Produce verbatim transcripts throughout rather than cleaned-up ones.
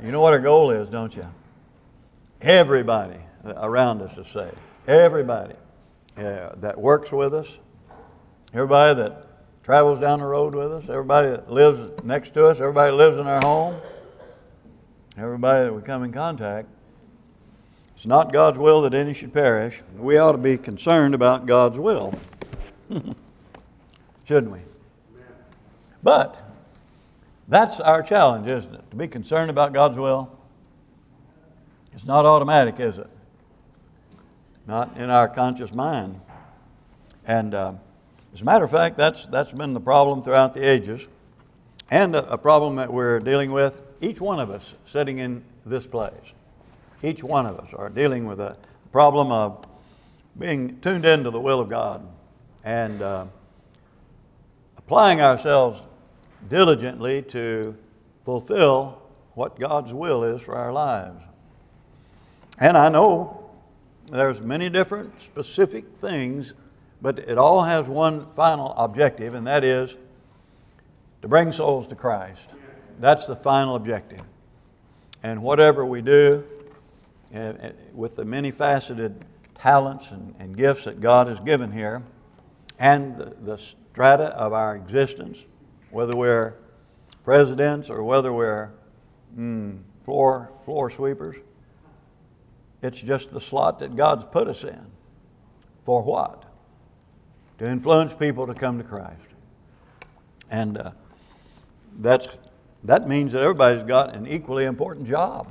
You know what our goal is, don't you? Everybody around us is saved. Everybody uh, that works with us, everybody that travels down the road with us, everybody that lives next to us, everybody that lives in our home, everybody that we come in contact. It's not God's will that any should perish. We ought to be concerned about God's will. Shouldn't we? But that's our challenge, isn't it? To be concerned about God's will. It's not automatic, is it? Not in our conscious mind. And uh, as a matter of fact, that's that's been the problem throughout the ages, and a, a problem that we're dealing with, each one of us sitting in this place. Each one of us are dealing with a problem of being tuned into the will of God and uh, applying ourselves diligently to fulfill what God's will is for our lives. And I know there's many different specific things, but it all has one final objective, and that is to bring souls to Christ. That's the final objective. And whatever we do, uh, with the many faceted talents and, and gifts that God has given here, and the, the strata of our existence, whether we're presidents or whether we're mm, floor floor sweepers, it's just the slot that God's put us in. For what? To influence people to come to Christ. And uh, that's that means that everybody's got an equally important job.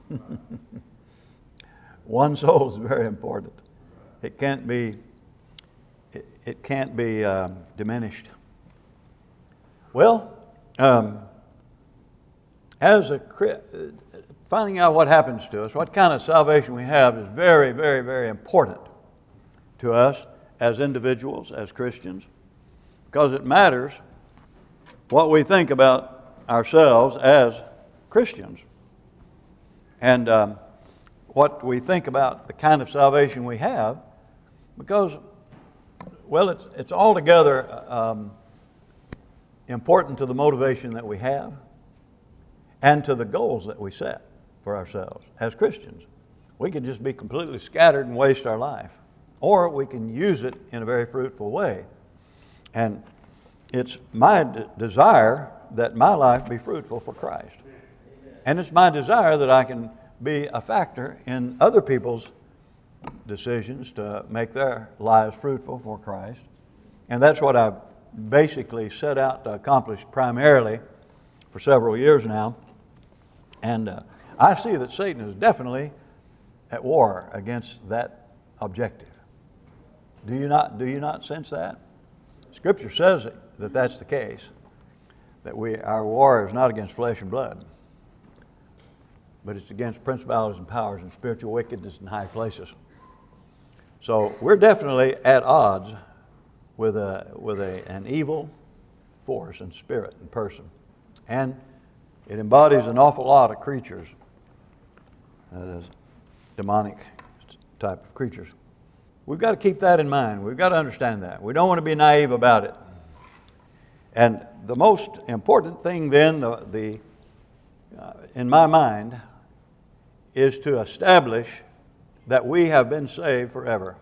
One soul is very important. It can't be it, it can't be um, diminished. Well, um, as a finding out what happens to us, what kind of salvation we have, is very, very, very important to us as individuals, as Christians, because it matters what we think about ourselves as Christians, and um, what we think about the kind of salvation we have, because, well, it's it's altogether um, important to the motivation that we have and to the goals that we set for ourselves as Christians. We can just be completely scattered and waste our life, or we can use it in a very fruitful way. And it's my d- desire that my life be fruitful for Christ. And it's my desire that I can be a factor in other people's decisions to make their lives fruitful for Christ. And that's what I've basically set out to accomplish primarily for several years now. And uh, I see that Satan is definitely at war against that objective. Do you not, do you not sense that? Scripture says that that's the case, that we our war is not against flesh and blood, but it's against principalities and powers and spiritual wickedness in high places. So we're definitely at odds with a with a an evil force and spirit and person, and it embodies an awful lot of creatures, uh, demonic type of creatures. We've got to keep that in mind. We've got to understand that. We don't want to be naive about it. And the most important thing then, the, the uh, in my mind, is to establish that we have been saved forever.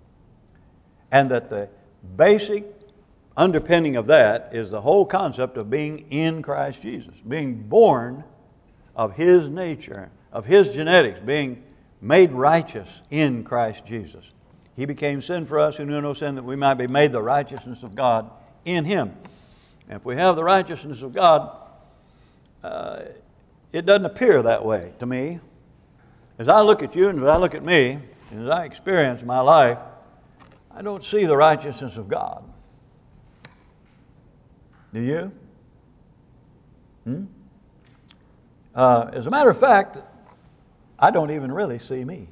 And that the basic underpinning of that is the whole concept of being in Christ Jesus, being born of His nature, of His genetics, being made righteous in Christ Jesus. He became sin for us who knew no sin, that we might be made the righteousness of God in Him. And if we have the righteousness of God, uh, it doesn't appear that way to me. As I look at you and as I look at me, and as I experience my life, I don't see the righteousness of God. Do you? Hmm? Uh, as a matter of fact, I don't even really see me.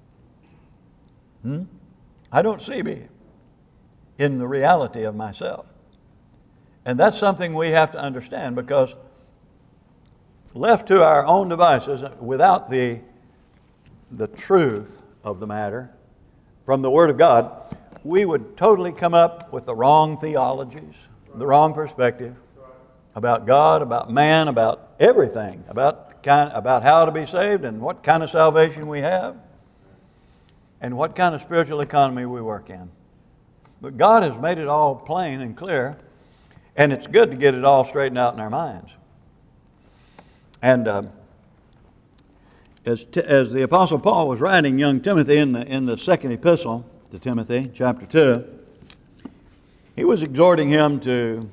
Hmm? I don't see me in the reality of myself. And that's something we have to understand, because left to our own devices, without the, the truth of the matter from the Word of God, we would totally come up with the wrong theologies, the wrong perspective about God, about man, about everything, about kind, about how to be saved and what kind of salvation we have and what kind of spiritual economy we work in. But God has made it all plain and clear, and it's good to get it all straightened out in our minds. And uh, as, t- as the Apostle Paul was writing young Timothy in the, in the second epistle to Timothy, chapter two, he was exhorting him to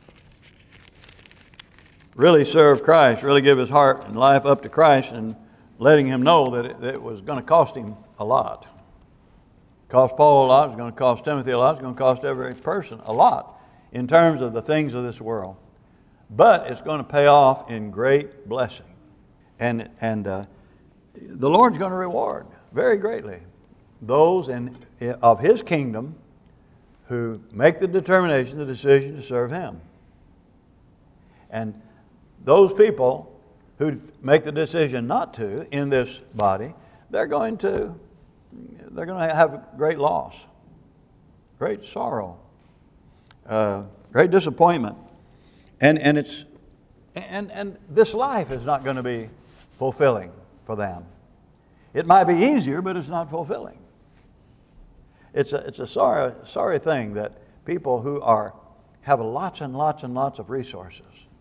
really serve Christ, really give his heart and life up to Christ, and letting him know that it, that it was going to cost him a lot. It cost Paul a lot, it's going to cost Timothy a lot, it's going to cost every person a lot in terms of the things of this world. But it's going to pay off in great blessing. And, and uh, the Lord's going to reward very greatly those in, of His kingdom who make the determination, the decision to serve Him. And those people who make the decision not to in this body, they're going to they're going to have great loss, great sorrow, uh, great disappointment, and and it's and and this life is not going to be fulfilling for them. It might be easier, but it's not fulfilling. It's a it's a sorry sorry thing that people who are have lots and lots and lots of resources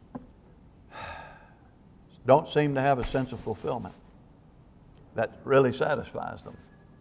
don't seem to have a sense of fulfillment that really satisfies them.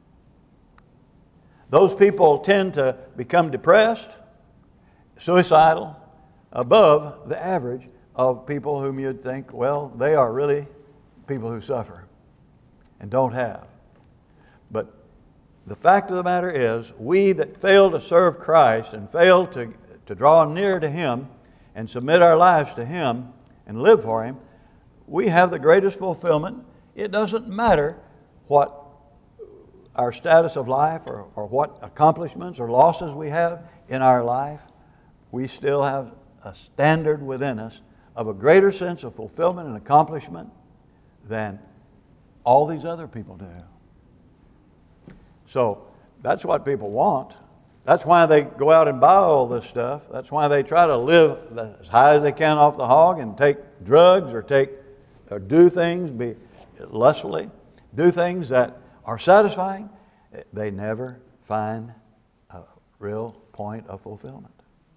Those people tend to become depressed, suicidal, above the average of people whom you'd think, well, they are really people who suffer and don't have. But the fact of the matter is, we that fail to serve Christ and fail to, to draw near to Him and submit our lives to Him and live for Him, we have the greatest fulfillment. It doesn't matter what our status of life or, or what accomplishments or losses we have in our life. We still have a standard within us of a greater sense of fulfillment and accomplishment than all these other people do. So that's what people want. That's why they go out and buy all this stuff. That's why they try to live as high as they can off the hog and take drugs or take or do things be lustfully, do things that are satisfying. They never find a real point of fulfillment.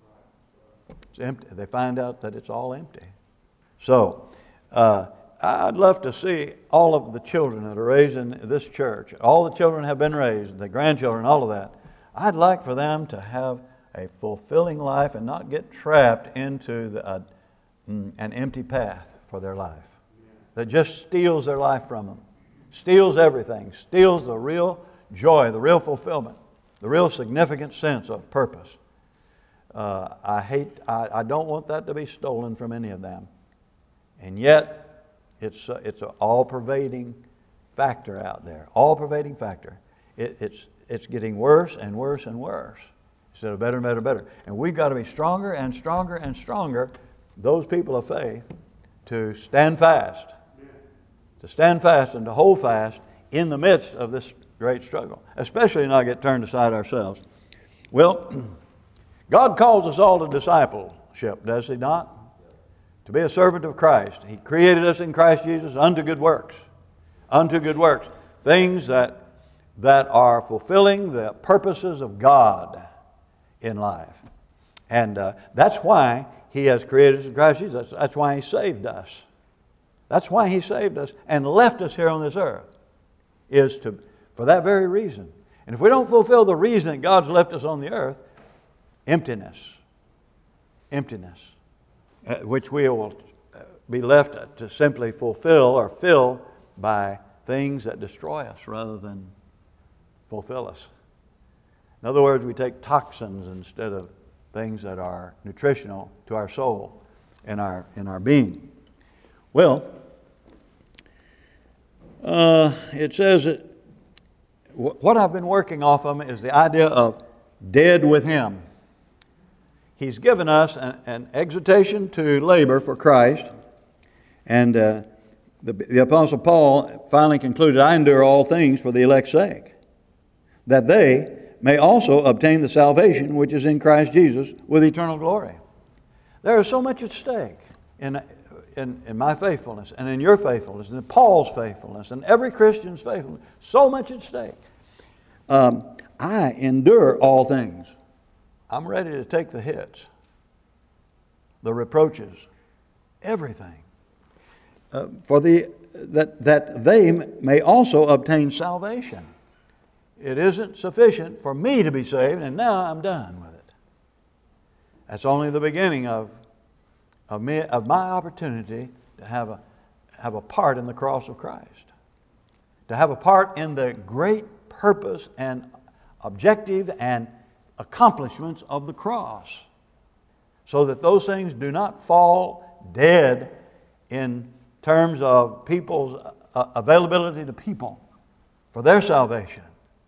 It's empty. They find out that it's all empty. So, uh, I'd love to see all of the children that are raised in this church. All the children have been raised, the grandchildren, all of that. I'd like for them to have a fulfilling life and not get trapped into the, uh, an empty path for their life that just steals their life from them, steals everything, steals the real joy, the real fulfillment, the real significant sense of purpose. Uh, I hate, I, I don't want that to be stolen from any of them. And yet, it's uh, it's an all-pervading factor out there, all-pervading factor. It, it's it's getting worse and worse and worse instead of better and better and better. And we've got to be stronger and stronger and stronger, those people of faith, to stand fast, to stand fast and to hold fast in the midst of this great struggle, especially not get turned aside ourselves. Well, God calls us all to discipleship, does He not? To be a servant of Christ. He created us in Christ Jesus unto good works. Unto good works. Things that, that are fulfilling the purposes of God in life. And uh, that's why He has created us in Christ Jesus. That's, that's why He saved us. That's why He saved us and left us here on this earth. Is to for that very reason. And if we don't fulfill the reason that God's left us on the earth, emptiness. Emptiness. Uh, which we will be left to simply fulfill or fill by things that destroy us rather than fulfill us. In other words, we take toxins instead of things that are nutritional to our soul and our, in our being. Well, uh, it says that what I've been working off of is the idea of dead with Him. He's given us an, an exhortation to labor for Christ. And uh, the, the Apostle Paul finally concluded, I endure all things for the elect's sake, that they may also obtain the salvation which is in Christ Jesus with eternal glory. There is so much at stake in, in, in my faithfulness and in your faithfulness and in Paul's faithfulness and every Christian's faithfulness, so much at stake. Um, I endure all things. I'm ready to take the hits, the reproaches, everything, uh, for the that that they may also obtain salvation. It isn't sufficient for me to be saved, and now I'm done with it. That's only the beginning of of, me, of my opportunity to have a have a part in the cross of Christ, to have a part in the great purpose and objective and accomplishments of the cross, so that those things do not fall dead in terms of people's availability to people for their salvation.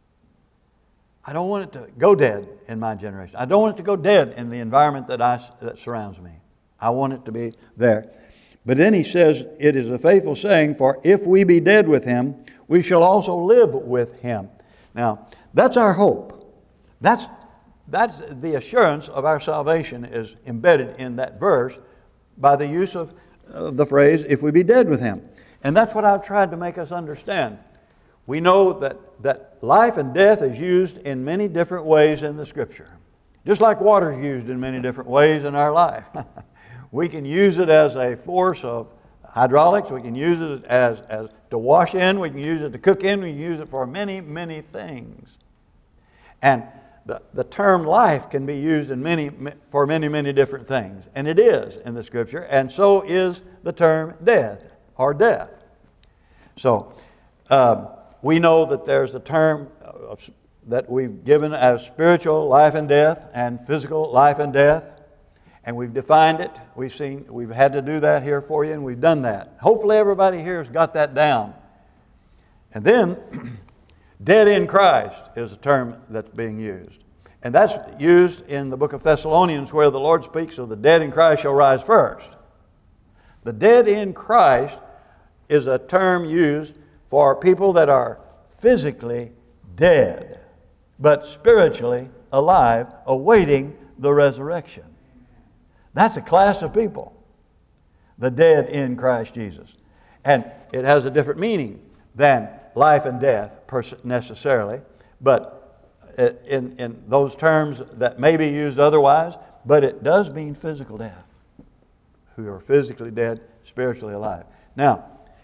I don't want it to go dead in my generation. I don't want it to go dead in the environment that I that surrounds me. I want it to be there. But then he says, it is a faithful saying, for if we be dead with him, we shall also live with him. Now, that's our hope. That's That's the assurance of our salvation is embedded in that verse by the use of uh, the phrase, if we be dead with him. And that's what I've tried to make us understand. We know that, that life and death is used in many different ways in the Scripture. Just like water is used in many different ways in our life. We can use it as a force of hydraulics. We can use it as, as to wash in. We can use it to cook in. We can use it for many, many things. And The, the term life can be used in many, for many, many different things. And it is in the Scripture. And so is the term dead or death. So um, we know that there's a term of, that we've given as spiritual life and death and physical life and death. And we've defined it. We've seen, we've had to do that here for you, and we've done that. Hopefully everybody here has got that down. And then dead in Christ is a term that's being used. And that's used in the book of Thessalonians, where the Lord speaks of the dead in Christ shall rise first. The dead in Christ is a term used for people that are physically dead, but spiritually alive, awaiting the resurrection. That's a class of people, the dead in Christ Jesus. And it has a different meaning than life and death necessarily, but in, in those terms that may be used otherwise, but it does mean physical death, who are physically dead, spiritually alive. Now,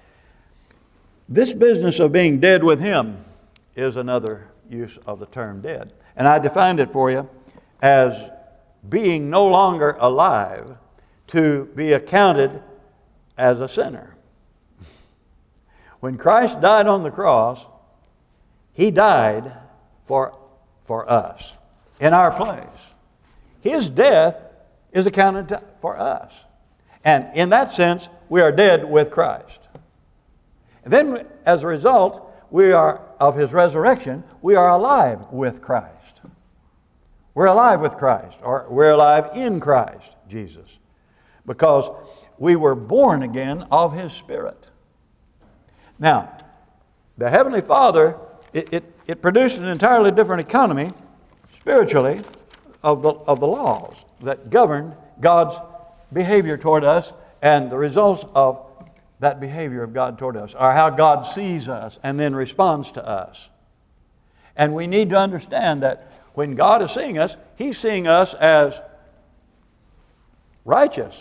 this business of being dead with him is another use of the term dead. And I defined it for you as being no longer alive to be accounted as a sinner. When Christ died on the cross, he died for, for us, in our place. His death is accounted to, for us. And in that sense, we are dead with Christ. And then, as a result, we are of his resurrection, we are alive with Christ. We're alive with Christ, or we're alive in Christ Jesus, because we were born again of his Spirit. Now, the Heavenly Father, it, it, it produced an entirely different economy, spiritually, of the, of the laws that govern God's behavior toward us, and the results of that behavior of God toward us, or how God sees us and then responds to us. And we need to understand that when God is seeing us, he's seeing us as righteous,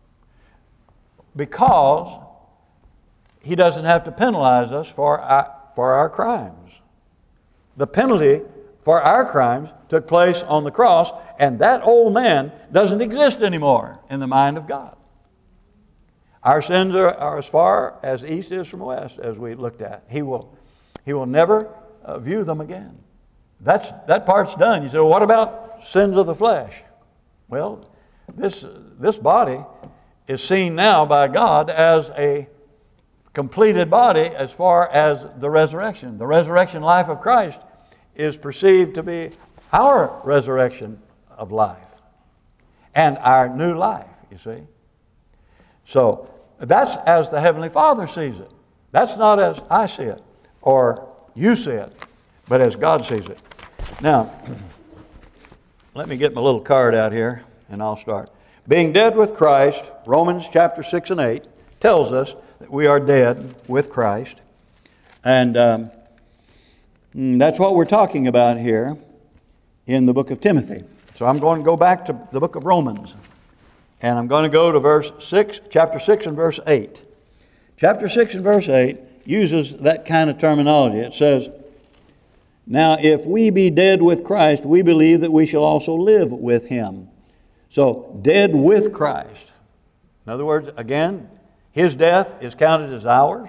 because he doesn't have to penalize us for our, for our crimes. The penalty for our crimes took place on the cross, and that old man doesn't exist anymore in the mind of God. Our sins are, are as far as east is from west, as we looked at. He will, he will never uh, view them again. That's, that part's done. You say, well, what about sins of the flesh? Well, this, this body is seen now by God as a completed body as far as the resurrection. The resurrection life of Christ is perceived to be our resurrection of life and our new life, you see. So that's as the Heavenly Father sees it. That's not as I see it or you see it, but as God sees it. Now, let me get my little card out here and I'll start. Being dead with Christ, Romans chapter six and eight, tells us that we are dead with Christ. And um, that's what we're talking about here in the book of Timothy. So I'm going to go back to the book of Romans. And I'm going to go to verse six, chapter six and verse eight. Chapter six and verse eight uses that kind of terminology. It says, "Now if we be dead with Christ, we believe that we shall also live with Him." So, dead with Christ. In other words, again, His death is counted as ours,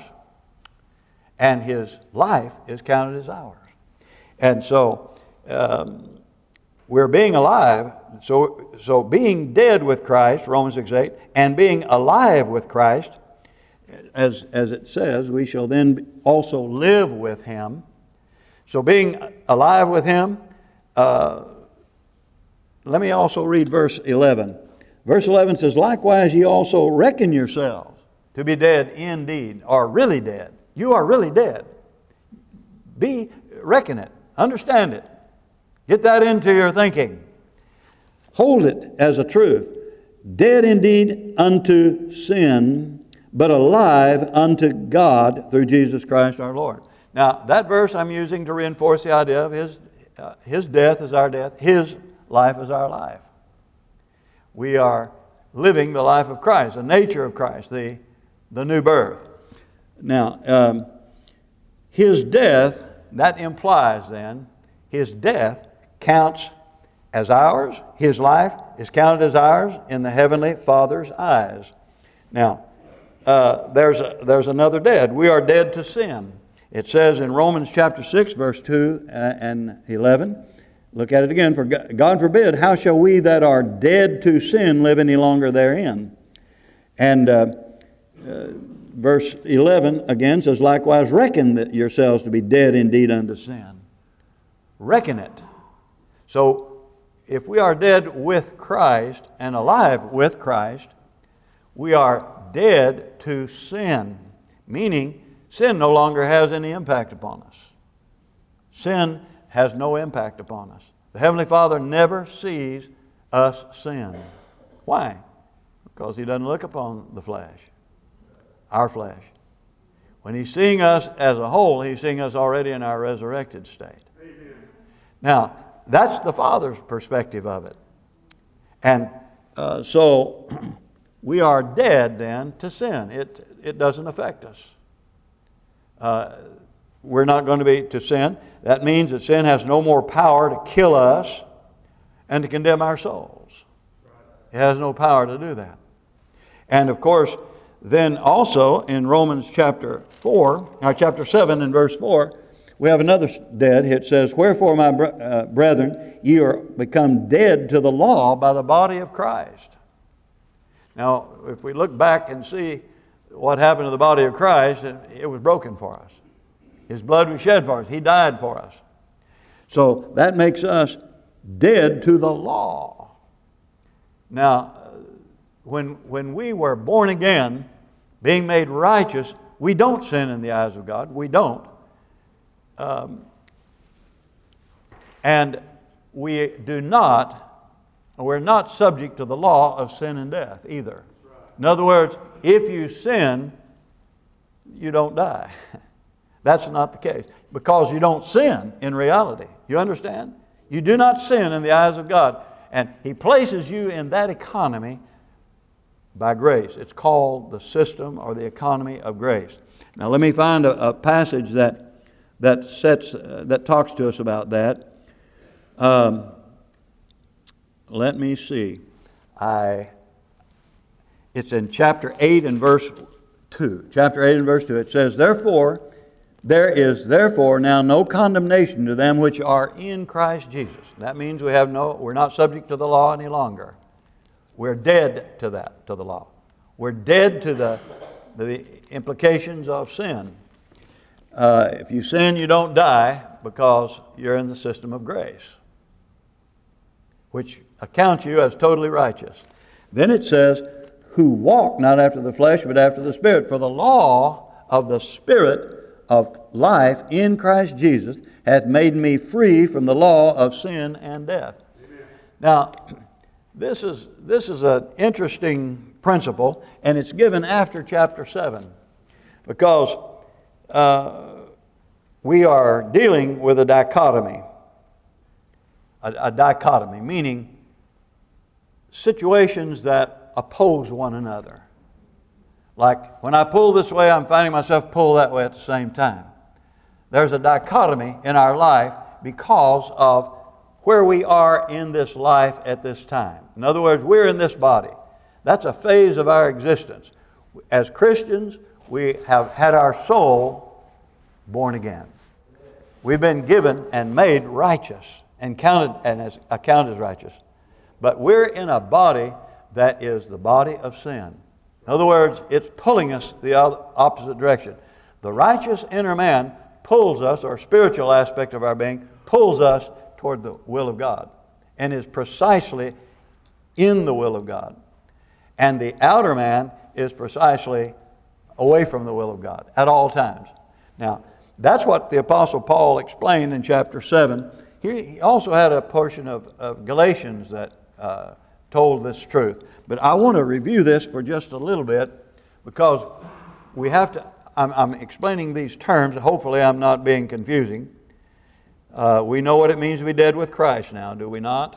and His life is counted as ours. And so, um, we're being alive. So, so being dead with Christ, Romans six eight, and being alive with Christ, as, as it says, we shall then also live with Him. So being alive with Him, uh, let me also read verse eleven. Verse eleven says, "Likewise ye also reckon yourselves to be dead indeed," or really dead. You are really dead. Be, reckon it, understand it. Get that into your thinking. Hold it as a truth. Dead indeed unto sin, but alive unto God through Jesus Christ our Lord. Now, that verse I'm using to reinforce the idea of His, uh, His death is our death, His life is our life. We are living the life of Christ, the nature of Christ, the, the new birth. Now, um, His death, that implies then, His death counts as ours. His life is counted as ours in the Heavenly Father's eyes. Now, uh, there's, a, there's another dead. We are dead to sin. It says in Romans chapter six, verse two and eleven, look at it again. "For God forbid, how shall we that are dead to sin live any longer therein?" And uh, uh, verse eleven again says, "Likewise reckon that yourselves to be dead indeed unto sin." Reckon it. So if we are dead with Christ and alive with Christ, we are dead to sin, meaning sin no longer has any impact upon us. Sin has no impact upon us. The Heavenly Father never sees us sin. Why? Because He doesn't look upon the flesh, our flesh. When He's seeing us as a whole, He's seeing us already in our resurrected state. Amen. Now, that's the Father's perspective of it. And uh, so we are dead then to sin. It, it doesn't affect us. Uh, we're not going to be to sin. That means that sin has no more power to kill us and to condemn our souls. It has no power to do that. And of course, then also in Romans chapter four, or chapter seven and verse four, we have another dead. It says, "Wherefore, my bre- uh, brethren, ye are become dead to the law by the body of Christ." Now, if we look back and see what happened to the body of Christ, it, it was broken for us. His blood was shed for us. He died for us. So that makes us dead to the law. Now, when, when we were born again, being made righteous, we don't sin in the eyes of God. We don't. Um, and we do not, we're not subject to the law of sin and death either. In other words, if you sin, you don't die. That's not the case. Because you don't sin in reality. You understand? You do not sin in the eyes of God. And He places you in that economy by grace. It's called the system or the economy of grace. Now let me find a, a passage that that sets uh, that talks to us about that. Um, let me see. I. It's in chapter eight and verse two. Chapter eight and verse two. It says, "Therefore, there is therefore now no condemnation to them which are in Christ Jesus." That means we have no. We're not subject to the law any longer. We're dead to that, to the law. We're dead to the the implications of sin. Uh, if you sin, you don't die because you're in the system of grace, which accounts you as totally righteous. Then it says, "Who walk not after the flesh, but after the Spirit. For the law of the Spirit of life in Christ Jesus hath made me free from the law of sin and death." Amen. Now, this is this is an interesting principle, and it's given after chapter seven, because uh, we are dealing with a dichotomy. A, a dichotomy, meaning situations that oppose one another. Like when I pull this way, I'm finding myself pull that way at the same time. There's a dichotomy in our life because of where we are in this life at this time. In other words, we're in this body. That's a phase of our existence. As Christians, we have had our soul born again. We've been given and made righteous and counted and as accounted as righteous. But we're in a body that is the body of sin. In other words, it's pulling us the opposite direction. The righteous inner man pulls us, or spiritual aspect of our being, pulls us toward the will of God and is precisely in the will of God. And the outer man is precisely away from the will of God at all times. Now, that's what the Apostle Paul explained in chapter seven. He also had a portion of, of Galatians that uh, told this truth. But I want to review this for just a little bit, because we have to, I'm, I'm explaining these terms. Hopefully I'm not being confusing. Uh, we know what it means to be dead with Christ now, do we not?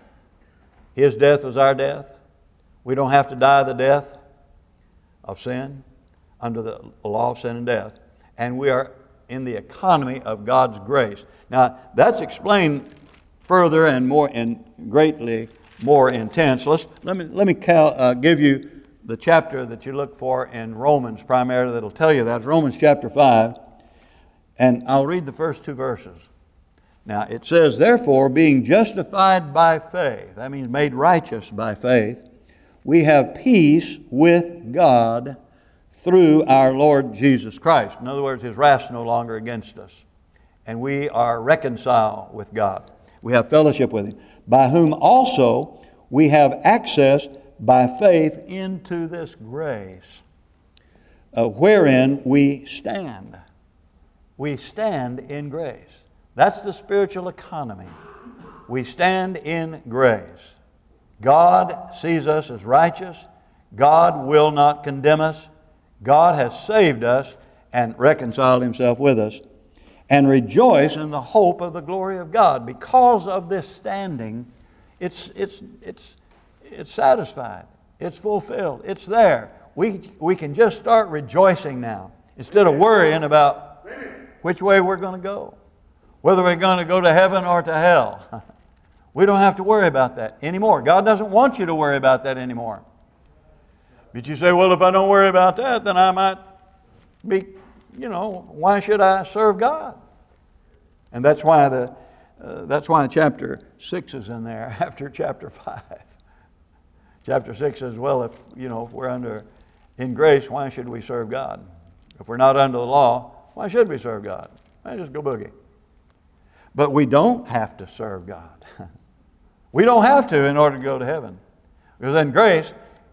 His death was our death. We don't have to die the death of sin under the law of sin and death. And we are in the economy of God's grace. Now, that's explained further and more and greatly more intense. Let's, let me, let me cal, uh, give you the chapter that you look for in Romans primarily that'll tell you that. It's Romans chapter five. And I'll read the first two verses. Now, it says, therefore, being justified by faith, that means made righteous by faith, we have peace with God through our Lord Jesus Christ. In other words, His wrath's no longer against us. And we are reconciled with God. We have fellowship with Him, by whom also we have access by faith into this grace, uh, wherein we stand. We stand in grace. That's the spiritual economy. We stand in grace. God sees us as righteous. God will not condemn us. God has saved us and reconciled Himself with us. And rejoice in the hope of the glory of God. Because of this standing, it's, it's, it's, it's satisfied. It's fulfilled. It's there. We, we can just start rejoicing now, instead of worrying about which way we're going to go, whether we're going to go to heaven or to hell. We don't have to worry about that anymore. God doesn't want you to worry about that anymore. But you say, well, if I don't worry about that, then I might be, you know, why should I serve God? And that's why the uh, that's why chapter six is in there after chapter five. Chapter six says, well, if you know if we're under in grace, why should we serve God? If we're not under the law, why should we serve God? I just go boogie. But we don't have to serve God. We don't have to in order to go to heaven. Because in grace,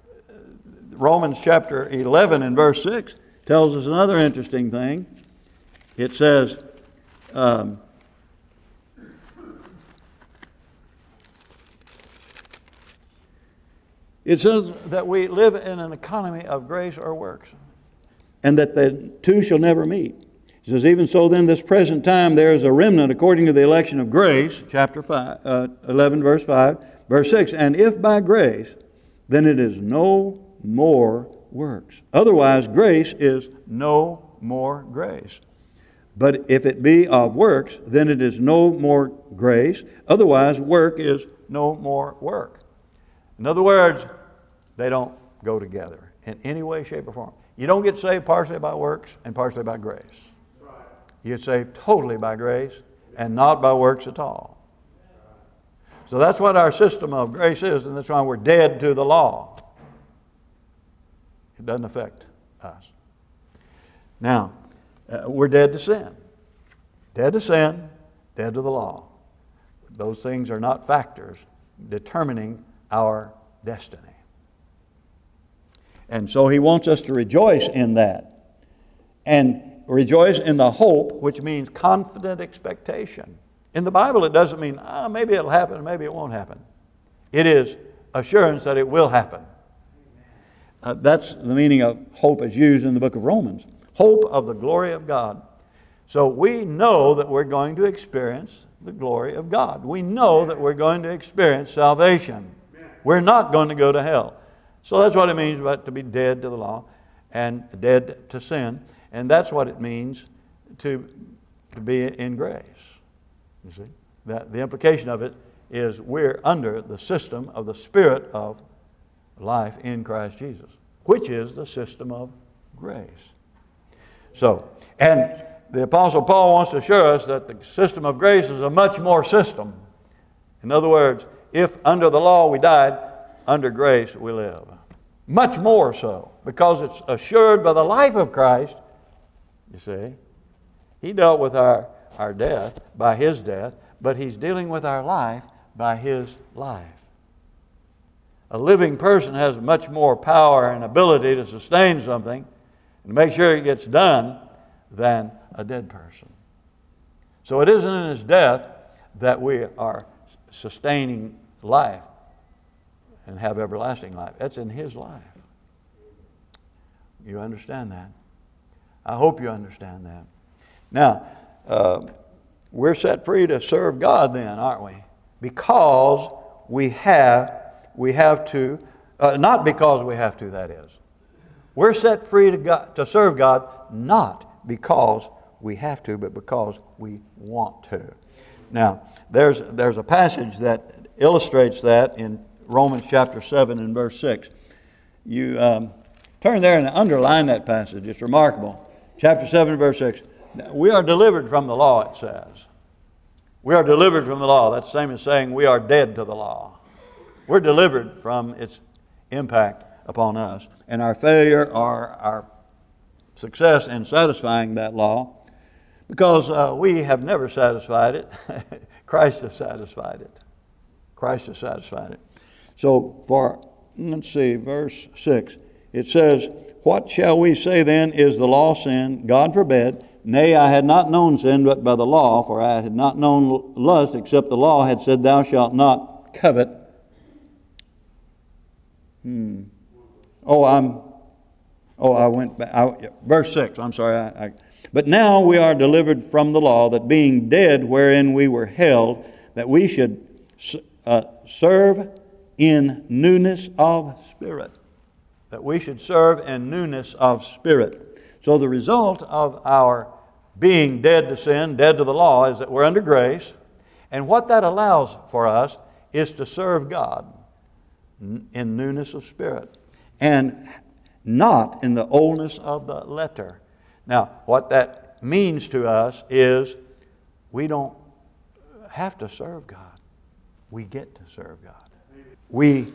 Romans chapter eleven and verse six tells us another interesting thing. It says, um, it says that we live in an economy of grace or works, and that the two shall never meet. It says, even so then this present time there is a remnant according to the election of grace, chapter five, uh, eleven, verse five, verse six, and if by grace, then it is no more works. Otherwise, grace is no more grace. But if it be of works, then it is no more grace. Otherwise, work is no more work. In other words, they don't go together in any way, shape, or form. You don't get saved partially by works and partially by grace. You get saved totally by grace and not by works at all. So that's what our system of grace is, and that's why we're dead to the law. It doesn't affect us. Now, uh, we're dead to sin. Dead to sin, dead to the law. Those things are not factors determining our destiny. And so He wants us to rejoice in that. And rejoice in the hope, which means confident expectation. In the Bible, it doesn't mean, oh, maybe it'll happen, maybe it won't happen. It is assurance that it will happen. Uh, that's the meaning of hope as used in the book of Romans. Hope of the glory of God. So we know that we're going to experience the glory of God. We know that we're going to experience salvation. We're not going to go to hell. So that's what it means about to be dead to the law and dead to sin. And that's what it means to, to be in grace. You see? That the implication of it is we're under the system of the Spirit of life in Christ Jesus, which is the system of grace. So, and the Apostle Paul wants to assure us that the system of grace is a much more system. In other words, if under the law we died, under grace we live. Much more so, because it's assured by the life of Christ. You see, He dealt with our, our death by His death, but He's dealing with our life by His life. A living person has much more power and ability to sustain something and to make sure it gets done than a dead person. So it isn't in His death that we are sustaining life and have everlasting life. That's in His life. You understand that? I hope you understand that. Now, uh, we're set free to serve God then, aren't we? Because we have, we have to, uh, not because we have to, that is. We're set free to, God, to serve God not because we have to, but because we want to. Now, there's, there's a passage that illustrates that in Romans chapter seven and verse six. You um, turn there and underline that passage. It's remarkable. Chapter seven, verse six. We are delivered from the law, it says. We are delivered from the law. That's the same as saying we are dead to the law. We're delivered from its impact upon us. And our failure or our success in satisfying that law, because uh, we have never satisfied it. Christ has satisfied it. Christ has satisfied it. So for, let's see, verse six, it says, "What shall we say then? Is the law sin? God forbid. Nay, I had not known sin but by the law, for I had not known lust except the law had said, Thou shalt not covet." Hmm. Oh, I'm, oh, I went back. I, verse six, I'm sorry. I, I, "But now we are delivered from the law, that being dead wherein we were held, that we should uh, serve in newness of spirit." That we should serve in newness of spirit. So the result of our being dead to sin, dead to the law, is that we're under grace. And what that allows for us is to serve God in newness of spirit and not in the oldness of the letter. Now, what that means to us is we don't have to serve God. We get to serve God. We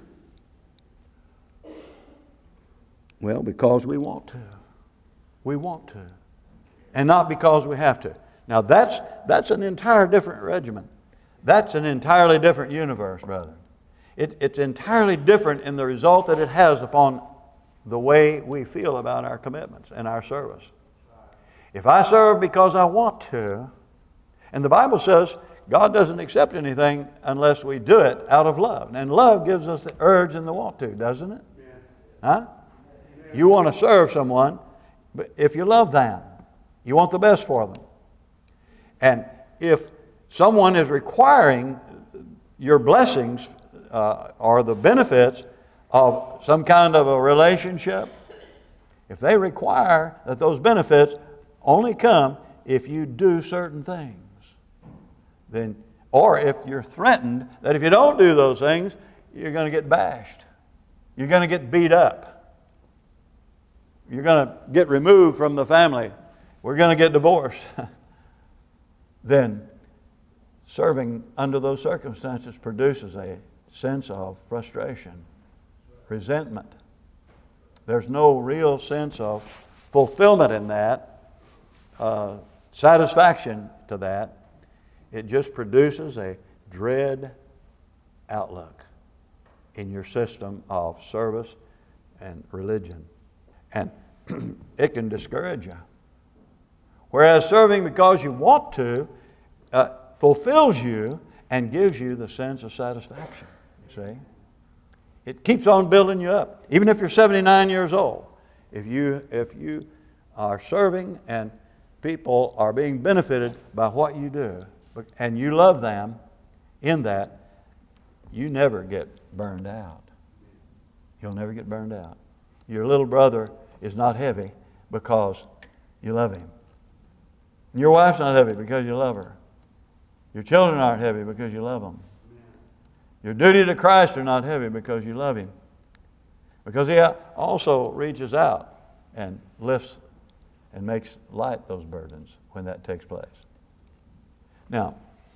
Well, because we want to. We want to. And not because we have to. Now that's that's an entire different regimen. That's an entirely different universe, brother. It, it's entirely different in the result that it has upon the way we feel about our commitments and our service. If I serve because I want to, and the Bible says God doesn't accept anything unless we do it out of love. And love gives us the urge and the want to, doesn't it? Huh? You want to serve someone, but if you love them, you want the best for them. And if someone is requiring your blessings uh, or the benefits of some kind of a relationship, if they require that those benefits only come if you do certain things, then, or if you're threatened that if you don't do those things, you're going to get bashed. You're going to get beat up. You're going to get removed from the family. We're going to get divorced. Then serving under those circumstances produces a sense of frustration, resentment. There's no real sense of fulfillment in that, uh, satisfaction to that. It just produces a dread outlook in your system of service and religion. And it can discourage you. Whereas serving because you want to uh, fulfills you and gives you the sense of satisfaction. You see? It keeps on building you up. Even if you're seventy-nine years old, if you, if you are serving and people are being benefited by what you do, and you love them in that, you never get burned out. You'll never get burned out. Your little brother is not heavy because you love him. Your wife's not heavy because you love her. Your children aren't heavy because you love them. Your duty to Christ are not heavy because you love him. Because he also reaches out and lifts and makes light those burdens when that takes place. Now,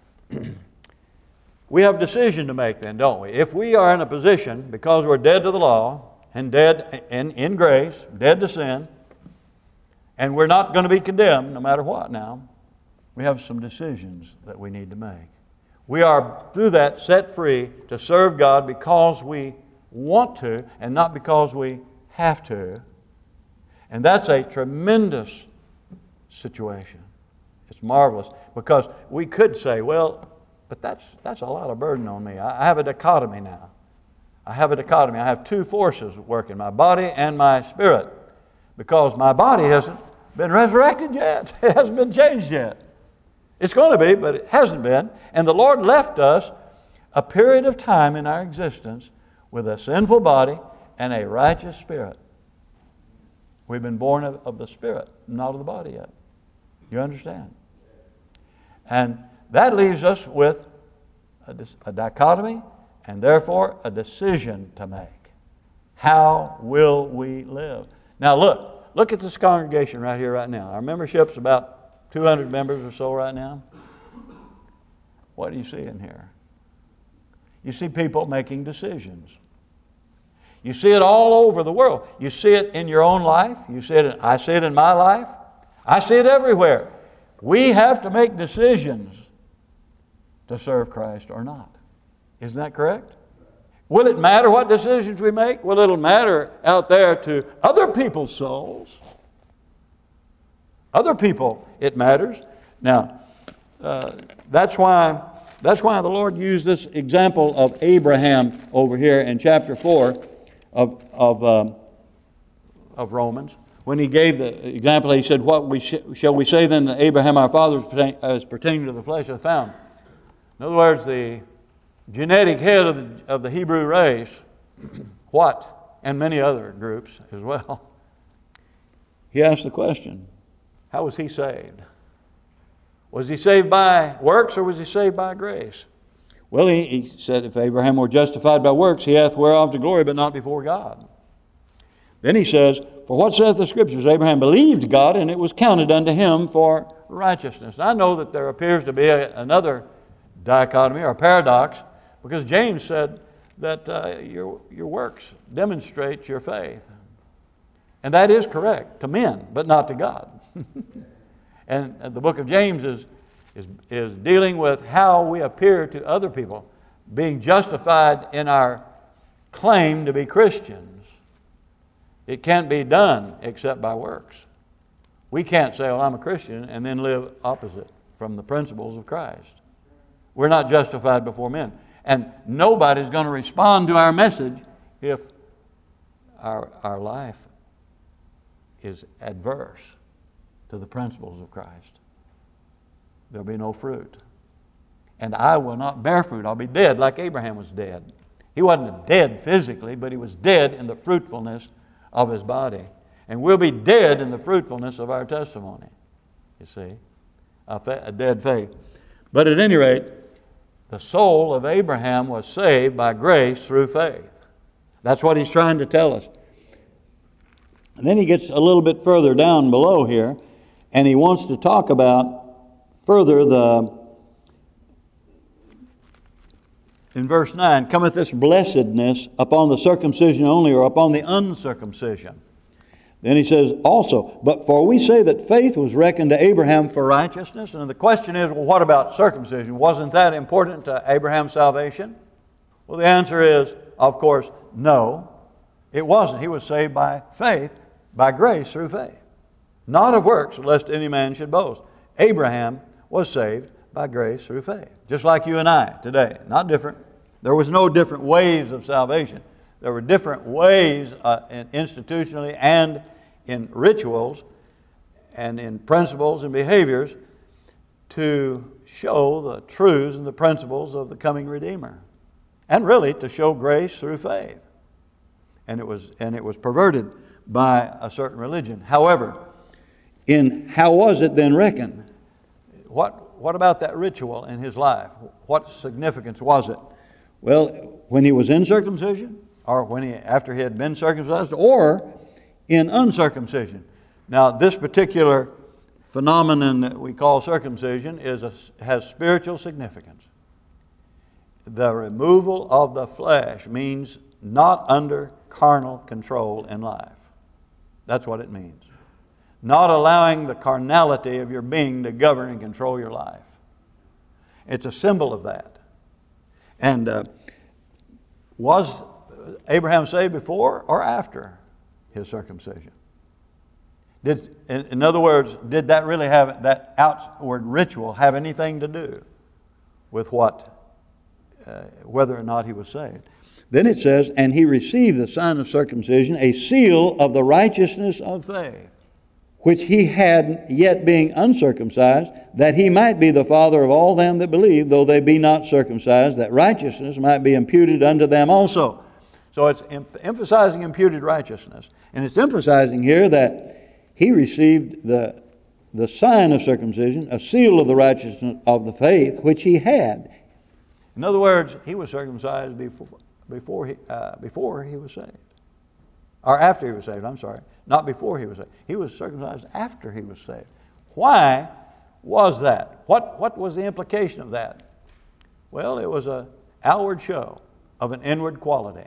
we have a decision to make then, don't we? If we are in a position, because we're dead to the law and dead in, in grace, dead to sin, and we're not going to be condemned no matter what now, we have some decisions that we need to make. We are, through that, set free to serve God because we want to and not because we have to. And that's a tremendous situation. It's marvelous because we could say, well, but that's, that's a lot of burden on me. I have a dichotomy now. I have a dichotomy. I have two forces working, my body and my spirit, because my body hasn't been resurrected yet. It hasn't been changed yet. It's going to be, but it hasn't been. And the Lord left us a period of time in our existence with a sinful body and a righteous spirit. We've been born of, of the spirit, not of the body yet. You understand? And that leaves us with a, a dichotomy and therefore a decision to make. How will we live? Now look, look at this congregation right here, right now. Our membership's about two hundred members or so right now. What do you see in here? You see people making decisions. You see it all over the world. You see it in your own life. You see it in, I see it in my life. I see it everywhere. We have to make decisions to serve Christ or not. Isn't that correct? Will it matter what decisions we make? Well, it'll matter out there to other people's souls. Other people, it matters. Now, uh, that's why that's why the Lord used this example of Abraham over here in chapter four of of um, of Romans. When he gave the example, he said, "What we sh- shall we say then that Abraham our father is pertain- as pertaining to the flesh hath found?" In other words, the genetic head of the of the Hebrew race, what, and many other groups as well. He asked the question. How was he saved? Was he saved by works or was he saved by grace? Well, he, he said, if Abraham were justified by works, he hath whereof to glory, but not before God. Then he says, for what saith the Scriptures? Abraham believed God, and it was counted unto him for righteousness. And I know that there appears to be a, another dichotomy or paradox, because James said that uh, your, your works demonstrate your faith. And that is correct to men, but not to God. And the book of James is, is, is dealing with how we appear to other people, being justified in our claim to be Christians. It can't be done except by works. We can't say, well, I'm a Christian, and then live opposite from the principles of Christ. We're not justified before men. And nobody's going to respond to our message if our, our life is adverse to the principles of Christ. There'll be no fruit. And I will not bear fruit. I'll be dead like Abraham was dead. He wasn't dead physically, but he was dead in the fruitfulness of his body. And we'll be dead in the fruitfulness of our testimony. You see, a, fa- a dead faith. But at any rate, the soul of Abraham was saved by grace through faith. That's what he's trying to tell us. And then he gets a little bit further down below here, and he wants to talk about further the, in verse nine, cometh this blessedness upon the circumcision only, or upon the uncircumcision. Then he says also, but for we say that faith was reckoned to Abraham for righteousness. And the question is, well, what about circumcision? Wasn't that important to Abraham's salvation? Well, the answer is, of course, no. It wasn't. He was saved by faith, by grace through faith. Not of works, lest any man should boast. Abraham was saved by grace through faith. Just like you and I today. Not different. There was no different ways of salvation. there were different ways uh, in, institutionally and in rituals and in principles and behaviors to show the truths and the principles of the coming Redeemer, and really to show grace through faith. And it was and it was perverted by a certain religion. However, in how was it then reckoned? What what about that ritual in his life? What significance was it? Well, when he was in circumcision, or when he after he had been circumcised, or in uncircumcision. Now, this particular phenomenon that we call circumcision is a, has spiritual significance. The removal of the flesh means not under carnal control in life. That's what it means. Not allowing the carnality of your being to govern and control your life. It's a symbol of that. And uh, was Abraham saved before or after his circumcision? Did, in, in other words, did that really have, that outward ritual have anything to do with what, uh, whether or not he was saved? Then it says, and he received the sign of circumcision, a seal of the righteousness of faith, which he had yet being uncircumcised, that he might be the father of all them that believe, though they be not circumcised, that righteousness might be imputed unto them also. So it's em- emphasizing imputed righteousness. And it's emphasizing here that he received the, the sign of circumcision, a seal of the righteousness of the faith, which he had. In other words, he was circumcised before, before, he, uh, before he was saved. Or after he was saved, I'm sorry. Not before he was saved. He was circumcised after he was saved. Why was that? What, what was the implication of that? Well, it was an outward show of an inward quality.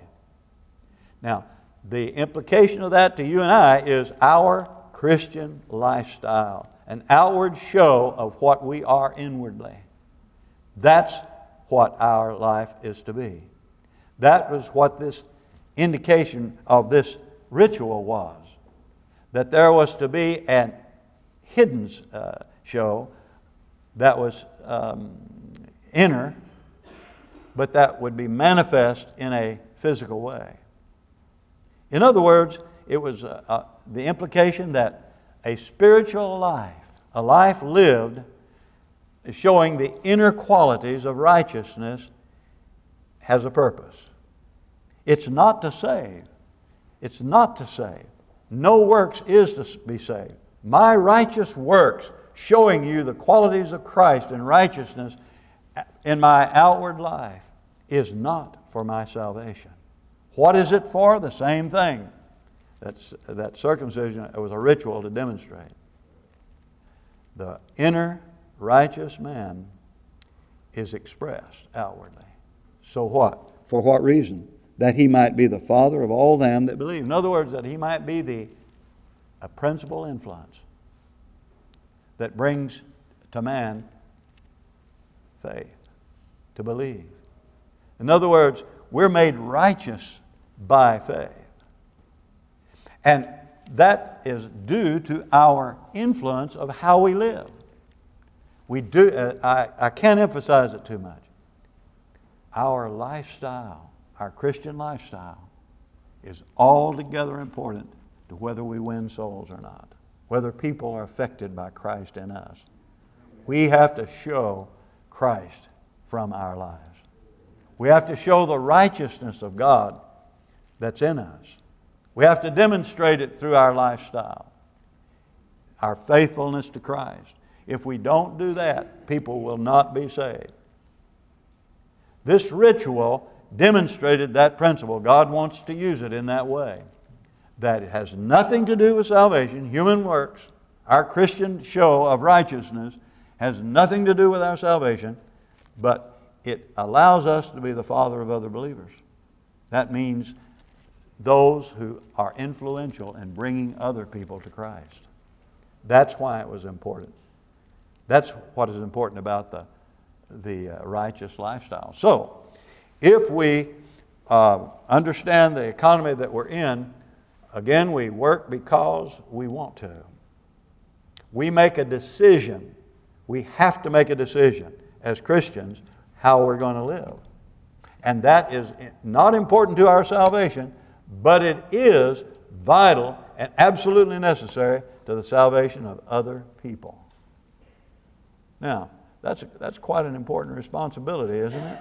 Now, the implication of that to you and I is our Christian lifestyle, an outward show of what we are inwardly. That's what our life is to be. That was what this indication of this ritual was. That there was to be an hidden uh, show that was um, inner, but that would be manifest in a physical way. In other words, it was uh, uh, the implication that a spiritual life, a life lived, showing the inner qualities of righteousness, has a purpose. It's not to save. It's not to save. No works is to be saved. My righteous works, showing you the qualities of Christ and righteousness in my outward life, is not for my salvation. What is it for? The same thing. That's, that circumcision was a ritual to demonstrate. The inner righteous man is expressed outwardly. So what? For what reason? That he might be the father of all them that believe. In other words, that he might be the a principal influence that brings to man faith, to believe. In other words, we're made righteous by faith. And that is due to our influence of how we live. We do. Uh, I, I can't emphasize it too much. Our lifestyle, our Christian lifestyle, is altogether important to whether we win souls or not, whether people are affected by Christ in us. We have to show Christ from our lives. We have to show the righteousness of God that's in us. We have to demonstrate it through our lifestyle, our faithfulness to Christ. If we don't do that, people will not be saved. This ritual demonstrated that principle. God wants to use it in that way. That it has nothing to do with salvation, human works. Our Christian show of righteousness has nothing to do with our salvation, but it allows us to be the father of other believers. That means those who are influential in bringing other people to Christ. That's why it was important. That's what is important about the, the uh, righteous lifestyle. So, if we uh, understand the economy that we're in, again, we work because we want to. We make a decision. We have to make a decision as Christians how we're going to live. And that is not important to our salvation, but it is vital and absolutely necessary to the salvation of other people. Now, that's, that's quite an important responsibility, isn't it?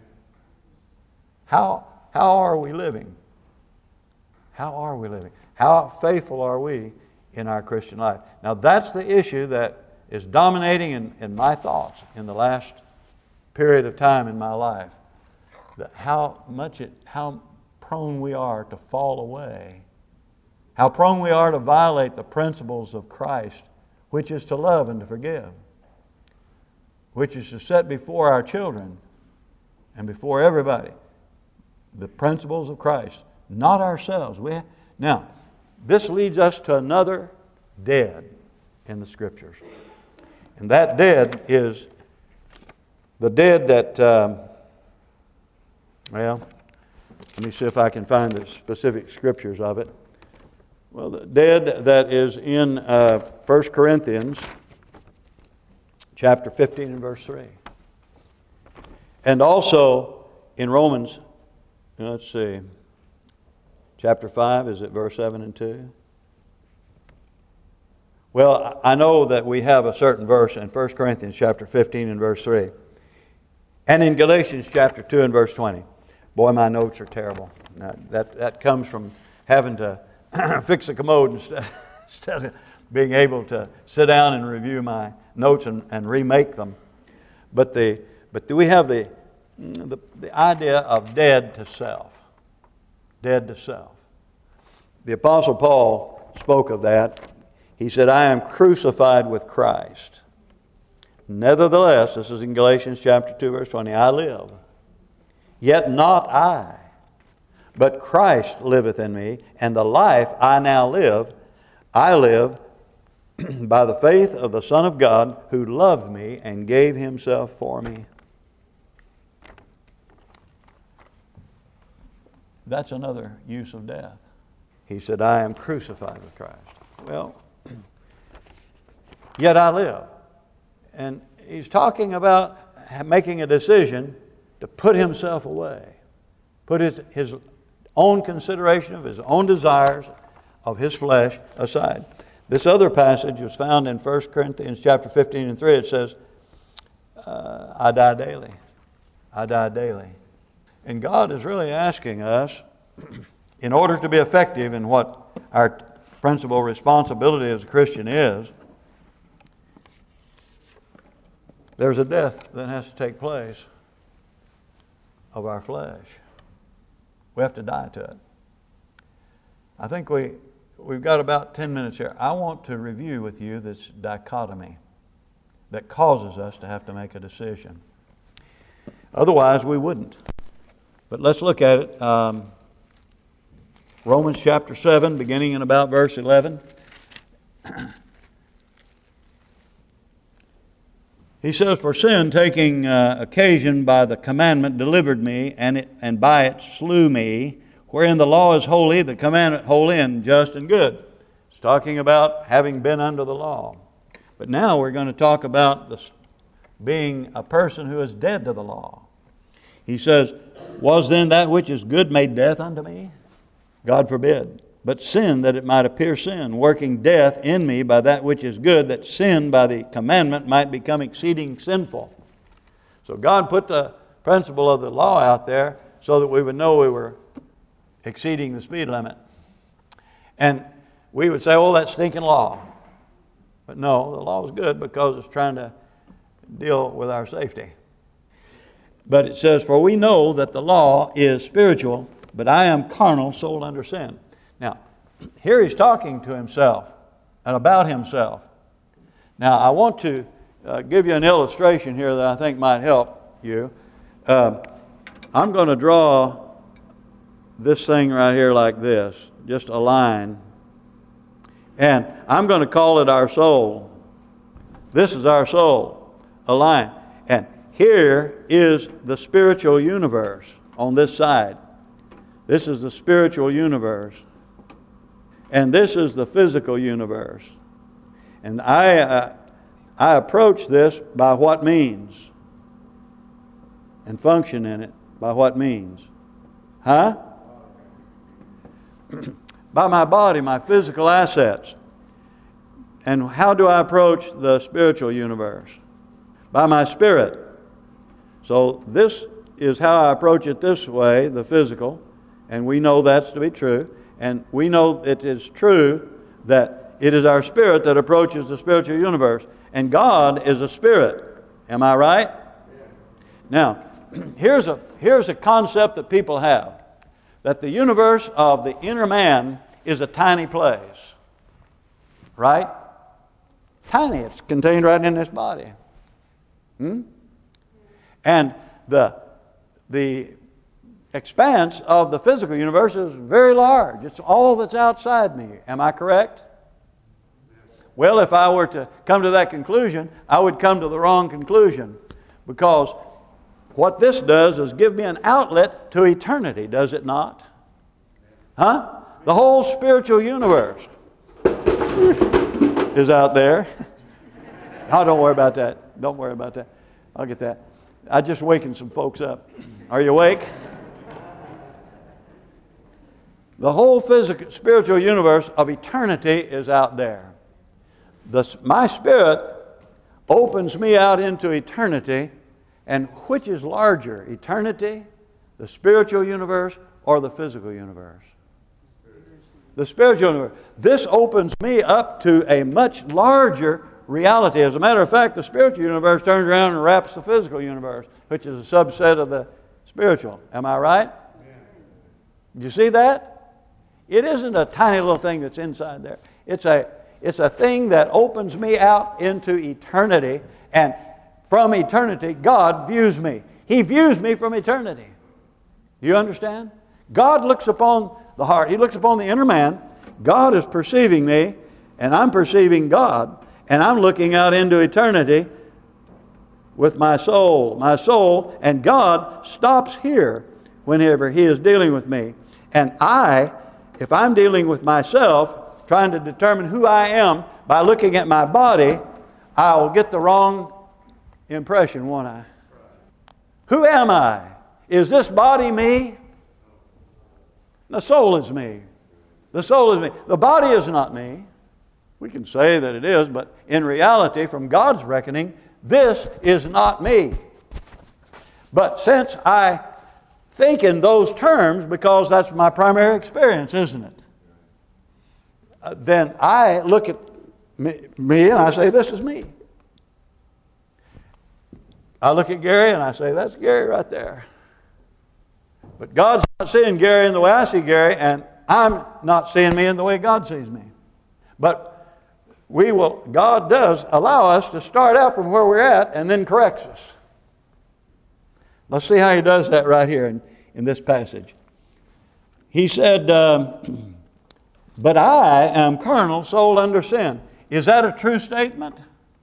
How, how are we living? How are we living? How faithful are we in our Christian life? Now, that's the issue that is dominating in, in my thoughts in the last period of time in my life. That how much it, how prone we are to fall away. How prone we are to violate the principles of Christ, which is to love and to forgive, which is to set before our children and before everybody the principles of Christ, not ourselves. We ha- now, this leads us to another dead in the Scriptures. And that dead is the dead that, um, well, let me see if I can find the specific scriptures of it. Well, the dead that is in uh, First Corinthians chapter fifteen and verse three. And also in Romans, let's see, chapter five, is it verse seven and two? Well, I know that we have a certain verse in First Corinthians chapter fifteen and verse three. And in Galatians chapter two and verse twenty. Boy, my notes are terrible. Now, that, that comes from having to fix a commode instead, instead of being able to sit down and review my notes and, and remake them. But the but we have the, the the idea of dead to self. Dead to self. The Apostle Paul spoke of that. He said, I am crucified with Christ. Nevertheless, this is in Galatians chapter two, verse twenty, I live. Yet not I, but Christ liveth in me, and the life I now live, I live by the faith of the Son of God, who loved me and gave himself for me. That's another use of death. He said, I am crucified with Christ. Well, yet I live. And he's talking about making a decision to put himself away, put his, his own consideration of his own desires of his flesh aside. This other passage was found in First Corinthians chapter fifteen and three. It says, uh, I die daily. I die daily. And God is really asking us, in order to be effective in what our principal responsibility as a Christian is, there's a death that has to take place of our flesh. We have to die to it. I think we, we've got about ten minutes here. I want to review with you this dichotomy that causes us to have to make a decision. Otherwise, we wouldn't. But let's look at it. Um, Romans chapter seven, beginning in about verse eleven. He says, for sin, taking uh, occasion by the commandment, delivered me, and it, and by it slew me, wherein the law is holy, the commandment holy and just and good. It's talking about having been under the law. But now we're going to talk about the, being a person who is dead to the law. He says, was then that which is good made death unto me? God forbid. But sin, that it might appear sin, working death in me by that which is good, that sin by the commandment might become exceeding sinful. So God put the principle of the law out there so that we would know we were exceeding the speed limit. And we would say, oh, that's stinking law. But no, the law is good because it's trying to deal with our safety. But it says, for we know that the law is spiritual, but I am carnal, sold under sin. Now, here he's talking to himself and about himself. Now, I want to uh, give you an illustration here that I think might help you. Uh, I'm going to draw this thing right here like this, just a line. And I'm going to call it our soul. This is our soul, a line. And here is the spiritual universe on this side. This is the spiritual universe. And this is the physical universe. And I, uh, I approach this by what means and function in it By what means? Huh? By my body, my physical assets. And how do I approach the spiritual universe? By my spirit. So this is how I approach it this way, the physical, and we know that's to be true. And we know it is true that it is our spirit that approaches the spiritual universe. And God is a spirit. Am I right? Now, here's a, here's a concept that people have. That the universe of the inner man is a tiny place. Right? Tiny. It's contained right in this body. Hmm? And the, the expanse of the physical universe is very large. It's all that's outside me. Am I correct? Well, if I were to come to that conclusion, I would come to the wrong conclusion. Because what this does is give me an outlet to eternity, does it not? Huh? The whole spiritual universe is out there. Oh, don't worry about that. Don't worry about that. I'll get that. I just wakened some folks up. Are you awake? The whole physical, spiritual universe of eternity is out there. The, my spirit opens me out into eternity. And which is larger, eternity, the spiritual universe, or the physical universe? The spiritual universe. This opens me up to a much larger reality. As a matter of fact, the spiritual universe turns around and wraps the physical universe, which is a subset of the spiritual. Am I right? Yeah. Did you see that? It isn't a tiny little thing that's inside there. It's a, it's a thing that opens me out into eternity, and from eternity, God views me. He views me from eternity. You understand? God looks upon the heart. He looks upon the inner man. God is perceiving me, and I'm perceiving God. And I'm looking out into eternity with my soul. My soul, and God stops here whenever He is dealing with me. And I, if I'm dealing with myself, trying to determine who I am by looking at my body, I will get the wrong impression, won't I? Who am I? Is this body me? The soul is me. The soul is me. The body is not me. We can say that it is, but in reality, from God's reckoning, this is not me. But since I think in those terms, because that's my primary experience, isn't it? Uh, then I look at me, me and I say, this is me. I look at Gary and I say, that's Gary right there. But God's not seeing Gary in the way I see Gary, and I'm not seeing me in the way God sees me. But we will, God does allow us to start out from where we're at and then corrects us. Let's see how He does that right here in, in this passage. He said, um, but I am carnal, sold under sin. Is that a true statement?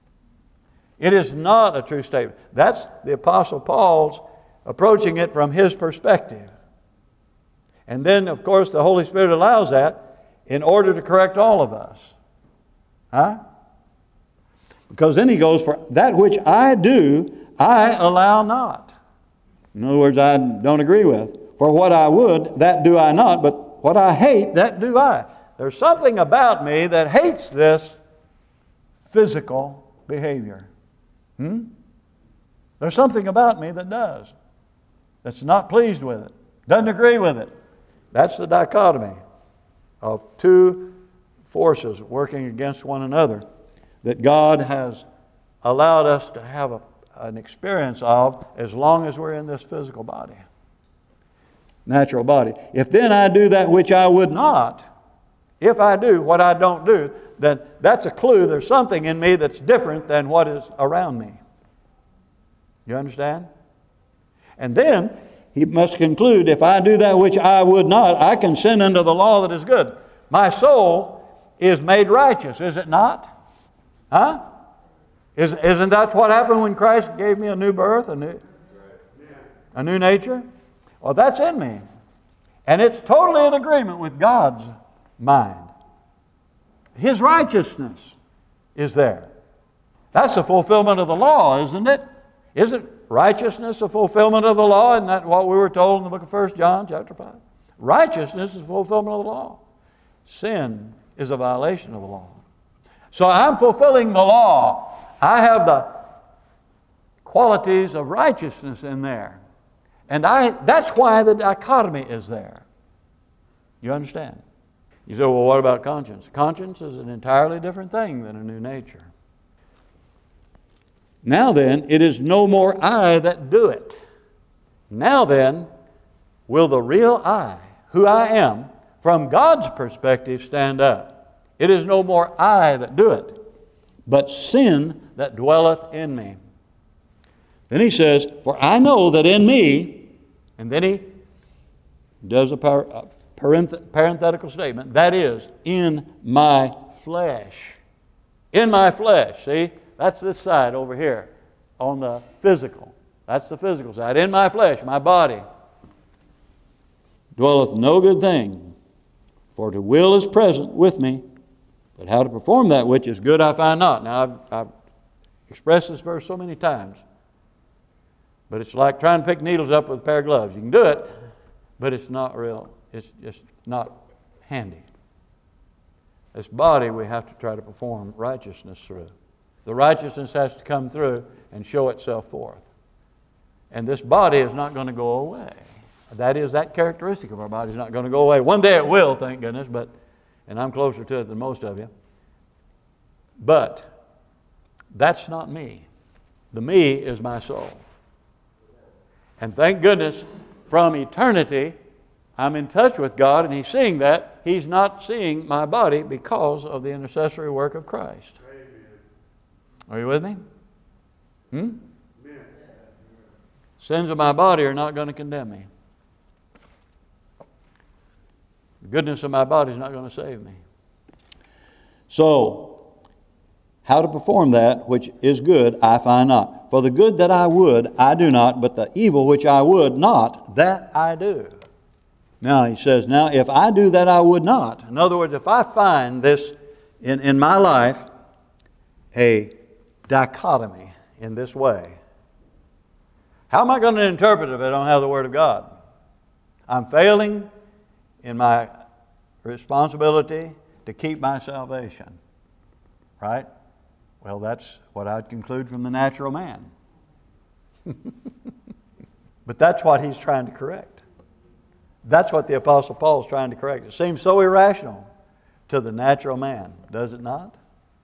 It is not a true statement. That's the Apostle Paul's approaching it from his perspective. And then, of course, the Holy Spirit allows that in order to correct all of us. Huh? Because then he goes, for that which I do, I allow not. In other words, I don't agree with. For what I would, that do I not, but what I hate, that do I. There's something about me that hates this physical behavior. Hmm? There's something about me that does. That's not pleased with it. Doesn't agree with it. That's the dichotomy of two forces working against one another that God has allowed us to have a, an experience of as long as we're in this physical body. Natural body. If then I do that which I would not, if I do what I don't do, then that's a clue there's something in me that's different than what is around me. You understand? And then he must conclude, if I do that which I would not, I can sin under the law that is good. My soul is made righteous, is it not? Huh? Is, isn't that what happened when Christ gave me a new birth, a new, a new nature? Well, that's in me. And it's totally in agreement with God's mind. His righteousness is there. That's the fulfillment of the law, isn't it? Isn't righteousness the fulfillment of the law? Isn't that what we were told in the book of First John chapter five? Righteousness is the fulfillment of the law. Sin is a violation of the law. So I'm fulfilling the law. I have the qualities of righteousness in there. And I that's why the dichotomy is there. You understand? You say, well, what about conscience? Conscience is an entirely different thing than a new nature. Now then, it is no more I that do it. Now then, will the real I, who I am, from God's perspective, stand up. It is no more I that do it, but sin that dwelleth in me. Then he says, for I know that in me, and then he does a parenthetical statement, that is, in my flesh. In my flesh, see? That's this side over here on the physical. That's the physical side. In my flesh, my body, dwelleth no good thing, for to will is present with me, but how to perform that which is good I find not. Now, I've, I've expressed this verse so many times, but it's like trying to pick needles up with a pair of gloves. You can do it, but it's not real. It's just not handy. This body we have to try to perform righteousness through. The righteousness has to come through and show itself forth. And this body is not going to go away. That is, that characteristic of our body is not going to go away. One day it will, thank goodness, but and I'm closer to it than most of you. But that's not me. The me is my soul. And thank goodness, from eternity, I'm in touch with God, and He's seeing that. He's not seeing my body because of the intercessory work of Christ. Are you with me? Hmm? Sins of my body are not going to condemn me. The goodness of my body is not going to save me. So, how to perform that which is good, I find not. For the good that I would, I do not, but the evil which I would not, that I do. Now, he says, now if I do that I would not, in other words, if I find this in, in my life, a dichotomy in this way, how am I going to interpret it if I don't have the Word of God? I'm failing in my responsibility to keep my salvation. Right? Well, that's what I'd conclude from the natural man. But that's what he's trying to correct. That's what the Apostle Paul is trying to correct. It seems so irrational to the natural man, does it not?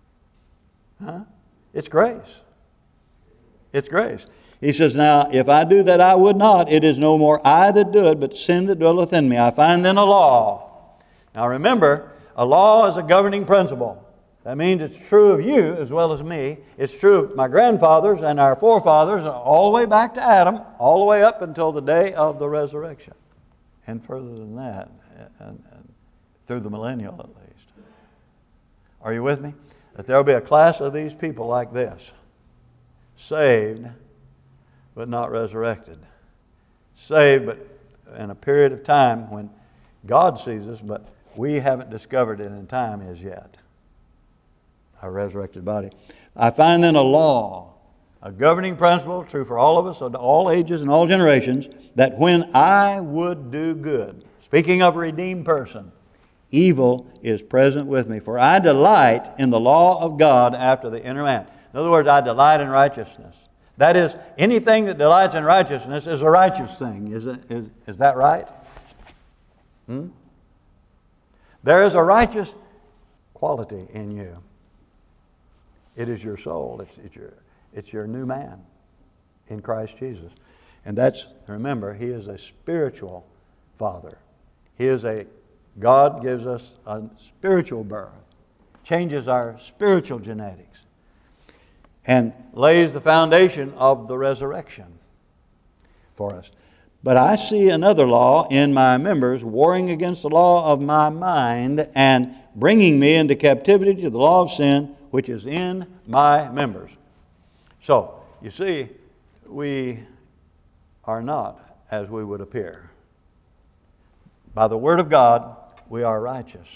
Huh? It's grace. It's grace. He says, now, if I do that I would not, it is no more I that do it, but sin that dwelleth in me. I find then a law. Now remember, a law is a governing principle. That means it's true of you as well as me. It's true of my grandfathers and our forefathers, all the way back to Adam, all the way up until the day of the resurrection. And further than that, and, and through the millennial at least. Are you with me? That there will be a class of these people like this. Saved, but not resurrected. Saved, but in a period of time when God sees us, but we haven't discovered it in time as yet. Our resurrected body. I find then a law, a governing principle, true for all of us, of all ages and all generations, that when I would do good, speaking of a redeemed person, evil is present with me. For I delight in the law of God after the inner man. In other words, I delight in righteousness. That is, anything that delights in righteousness is a righteous thing. Is, it, is, is that right? Hmm? There is a righteous quality in you. It is your soul. It's, it's, your, it's your new man in Christ Jesus. And that's, remember, He is a spiritual Father. He is a, God gives us a spiritual birth, changes our spiritual genetics, and lays the foundation of the resurrection for us. But I see another law in my members, warring against the law of my mind and bringing me into captivity to the law of sin, which is in my members. So, you see, we are not as we would appear. By the Word of God, we are righteous.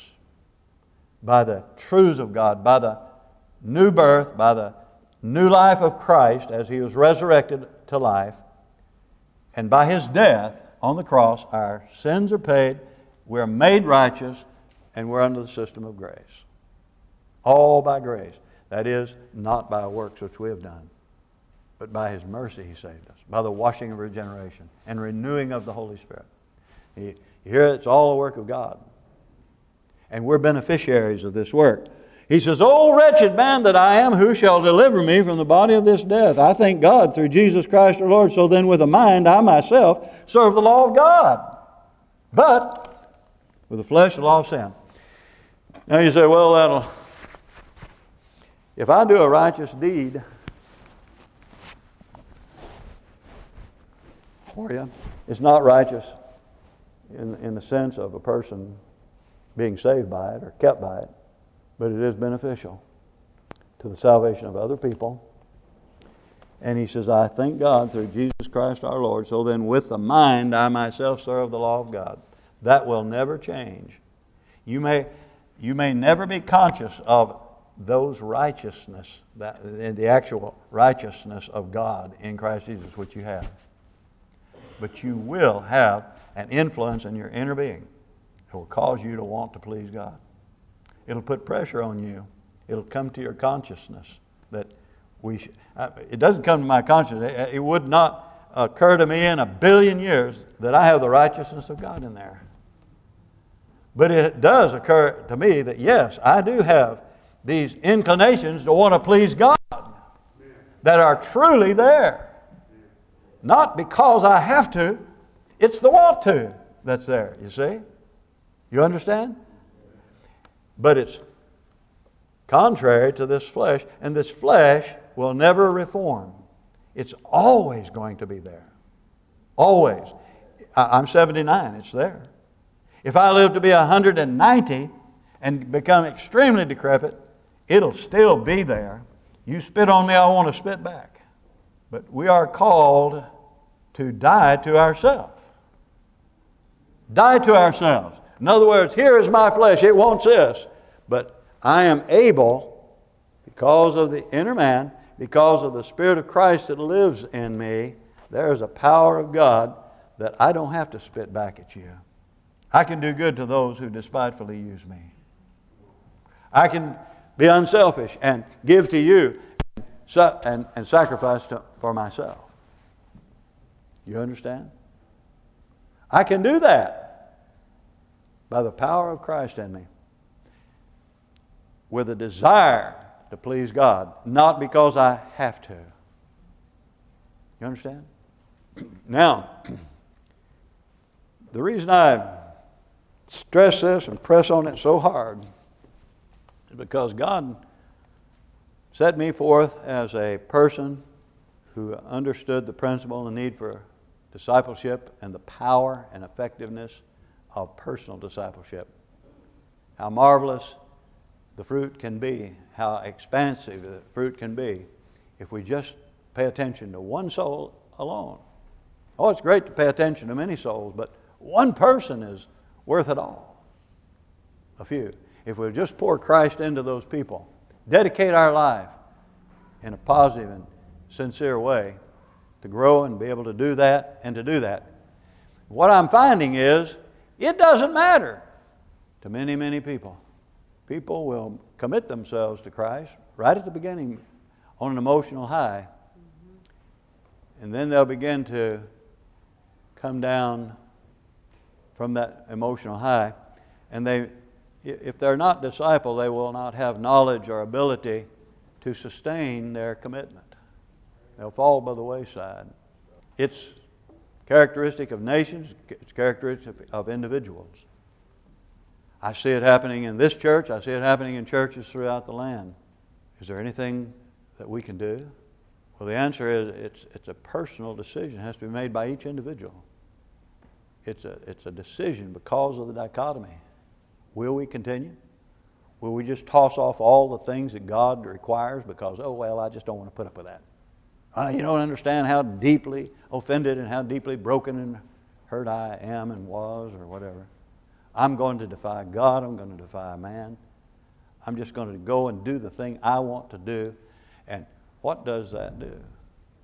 By the truths of God, by the new birth, by the new life of Christ as He was resurrected to life. And by His death on the cross, our sins are paid, we're made righteous, and we're under the system of grace. All by grace. That is, not by works which we have done, but by His mercy He saved us, by the washing of regeneration and renewing of the Holy Spirit. You hear, it's all a work of God. And we're beneficiaries of this work. He says, "O wretched man that I am, who shall deliver me from the body of this death? I thank God through Jesus Christ our Lord. So then with a mind I myself serve the law of God, but with the flesh the law of sin." Now you say, well, that'll, if I do a righteous deed for you, it's not righteous in, in the sense of a person being saved by it or kept by it, but it is beneficial to the salvation of other people. And he says, I thank God through Jesus Christ our Lord. So then with the mind I myself serve the law of God. That will never change. You may, you may never be conscious of those righteousness, that, the actual righteousness of God in Christ Jesus, which you have. But you will have an influence in your inner being. It will cause you to want to please God. It'll put pressure on you. It'll come to your consciousness that we. Sh- it doesn't come to my consciousness. It would not occur to me in a billion years that I have the righteousness of God in there. But it does occur to me that yes, I do have these inclinations to want to please God that are truly there. Not because I have to. It's the want to that's there, you see. You understand? But it's contrary to this flesh, and this flesh will never reform. It's always going to be there. Always. I'm seventy-nine, it's there. If I live to be one hundred ninety and become extremely decrepit, it'll still be there. You spit on me, I want to spit back. But we are called to die to ourselves. Die to ourselves. In other words, here is my flesh, it wants this. But I am able, because of the inner man, because of the Spirit of Christ that lives in me, there is a power of God that I don't have to spit back at you. I can do good to those who despitefully use me. I can be unselfish and give to you and, and, and sacrifice to, for myself. You understand? I can do that by the power of Christ in me, with a desire to please God, not because I have to. You understand? Now, the reason I stress this and press on it so hard is because God set me forth as a person who understood the principle and the need for discipleship and the power and effectiveness of personal discipleship. How marvelous the fruit can be, how expansive the fruit can be if we just pay attention to one soul alone. Oh, it's great to pay attention to many souls, but one person is worth it all. A few. If we just pour Christ into those people, dedicate our life in a positive and sincere way to grow and be able to do that and to do that. What I'm finding is it doesn't matter to many, many people. People will commit themselves to Christ right at the beginning on an emotional high. And then they'll begin to come down from that emotional high. And they, if they're not disciple, they will not have knowledge or ability to sustain their commitment. They'll fall by the wayside. It's characteristic of nations. It's characteristic of individuals. I see it happening in this church. I see it happening in churches throughout the land. Is there anything that we can do? Well, the answer is it's, it's a personal decision. It has to be made by each individual. It's a, it's a decision because of the dichotomy. Will we continue? Will we just toss off all the things that God requires because, oh, well, I just don't want to put up with that? Uh, you don't understand how deeply offended and how deeply broken and hurt I am and was or whatever. I'm going to defy God. I'm going to defy man. I'm just going to go and do the thing I want to do. And what does that do?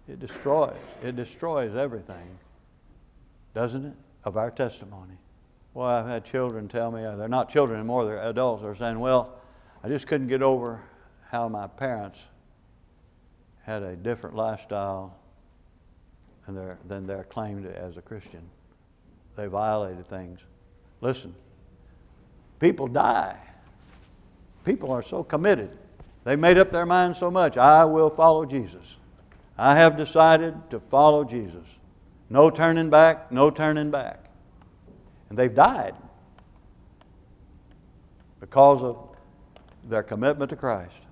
It destroys. It destroys everything, doesn't it, of our testimony. Well, I've had children tell me, they're not children anymore, they're adults, they're saying, well, I just couldn't get over how my parents had a different lifestyle than their, than their claim to, as a Christian. They violated things. Listen, people die. People are so committed. They made up their minds so much. I will follow Jesus. I have decided to follow Jesus. No turning back, no turning back. And they've died because of their commitment to Christ.